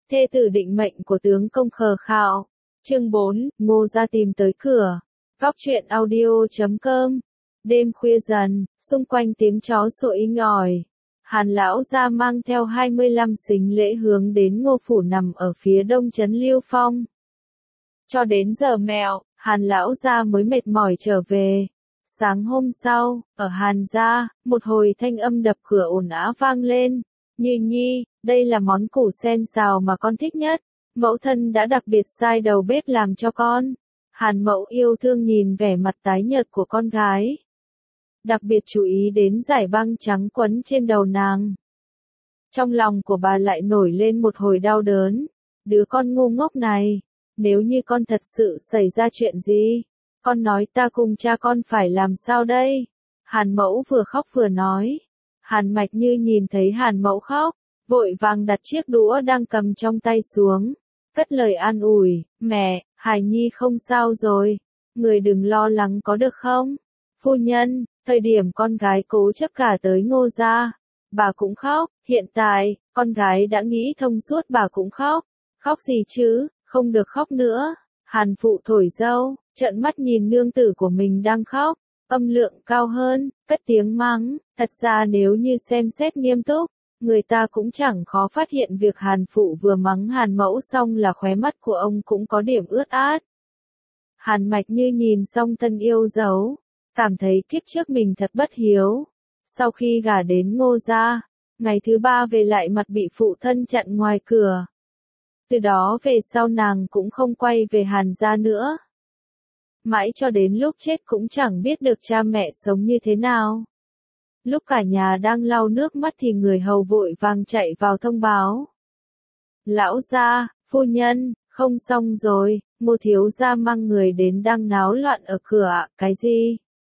Thê tử định mệnh của tướng công khờ khạo. Chương 4, Ngô gia tìm tới cửa. Góc truyện audio.com. Đêm khuya dần, xung quanh tiếng chó sủa inh ỏi. Hàn lão gia mang theo 25 sính lễ hướng đến Ngô phủ nằm ở phía đông trấn Liêu Phong. Cho đến giờ mẹo, Hàn lão gia mới mệt mỏi trở về. Sáng hôm sau, ở Hàn gia, một hồi thanh âm đập cửa ồn ào vang lên. Như Nhi, đây là món củ sen xào mà con thích nhất. Mẫu thân đã đặc biệt sai đầu bếp làm cho con. Hàn mẫu yêu thương nhìn vẻ mặt tái nhợt của con gái. Đặc biệt chú ý đến dải băng trắng quấn trên đầu nàng. Trong lòng của bà lại nổi lên một hồi đau đớn. Đứa con ngu ngốc này, nếu như con thật sự xảy ra chuyện gì, con nói ta cùng cha con phải làm sao đây? Hàn mẫu vừa khóc vừa nói. Hàn Mạch Như nhìn thấy Hàn mẫu khóc, vội vàng đặt chiếc đũa đang cầm trong tay xuống, cất lời an ủi, mẹ, Hải Nhi không sao rồi, người đừng lo lắng có được không? Phu nhân, thời điểm con gái cố chấp cả tới Ngô gia, bà cũng khóc, hiện tại, con gái đã nghĩ thông suốt bà cũng khóc. Khóc gì chứ, không được khóc nữa. Hàn phụ thổi dâu, trợn mắt nhìn nương tử của mình đang khóc, âm lượng cao hơn, cất tiếng mắng. Thật ra nếu như xem xét nghiêm túc, người ta cũng chẳng khó phát hiện việc Hàn phụ vừa mắng Hàn mẫu xong là khóe mắt của ông cũng có điểm ướt át. Hàn Mạch Như nhìn xong tân yêu dấu, cảm thấy kiếp trước mình thật bất hiếu. Sau khi gả đến Ngô gia, ngày thứ 3 về lại mặt bị phụ thân chặn ngoài cửa. Từ đó về sau nàng cũng không quay về Hàn gia nữa. Mãi cho đến lúc chết cũng chẳng biết được cha mẹ sống như thế nào. Lúc cả nhà đang lau nước mắt thì người hầu vội vàng chạy vào thông báo. Lão gia, phu nhân, không xong rồi, Ngô thiếu gia mang người đến đang náo loạn ở cửa ạ. Cái gì?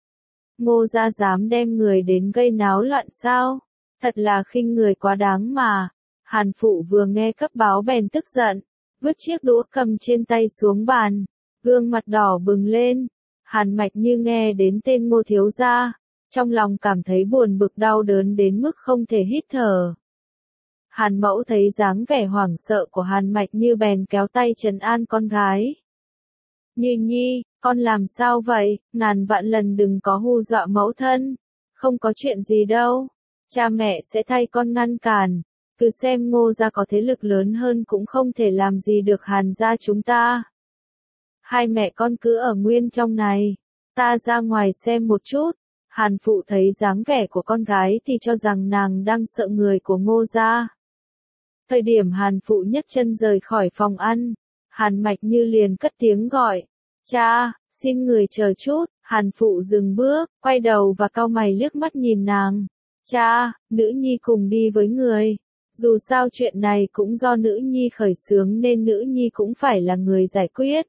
Ngô gia dám đem người đến gây náo loạn sao? Thật là khinh người quá đáng mà. Hàn phụ vừa nghe cấp báo bèn tức giận, vứt chiếc đũa cầm trên tay xuống bàn, gương mặt đỏ bừng lên. Hàn Mạch Như nghe đến tên Ngô thiếu gia, trong lòng cảm thấy buồn bực đau đớn đến mức không thể hít thở. Hàn mẫu thấy dáng vẻ hoảng sợ của Hàn Mạch Như bèn kéo tay trấn an con gái. Như Nhi, con làm sao vậy, ngàn vạn lần đừng có hù dọa mẫu thân. Không có chuyện gì đâu, cha mẹ sẽ thay con ngăn cản. Cứ xem Ngô gia có thế lực lớn hơn cũng không thể làm gì được Hàn gia chúng ta. Hai mẹ con cứ ở nguyên trong này, ta ra ngoài xem một chút. Hàn phụ thấy dáng vẻ của con gái thì cho rằng nàng đang sợ người của Ngô gia. Thời điểm Hàn phụ nhấc chân rời khỏi phòng ăn, Hàn Mạch Như liền cất tiếng gọi, cha, xin người chờ chút. Hàn phụ dừng bước, quay đầu và cau mày liếc mắt nhìn nàng. Cha, nữ nhi cùng đi với người. Dù sao chuyện này cũng do nữ nhi khởi xướng nên nữ nhi cũng phải là người giải quyết.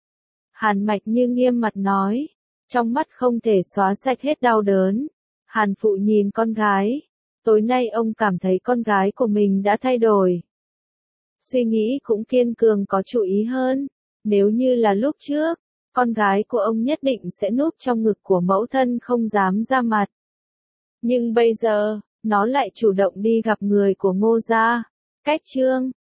Hàn Mạch Như nghiêm mặt nói, trong mắt không thể xóa sạch hết đau đớn. Hàn phụ nhìn con gái, tối nay ông cảm thấy con gái của mình đã thay đổi. Suy nghĩ cũng kiên cường có chủ ý hơn. Nếu như là lúc trước, con gái của ông nhất định sẽ núp trong ngực của mẫu thân không dám ra mặt. Nhưng bây giờ, nó lại chủ động đi gặp người của Ngô gia. Cách chương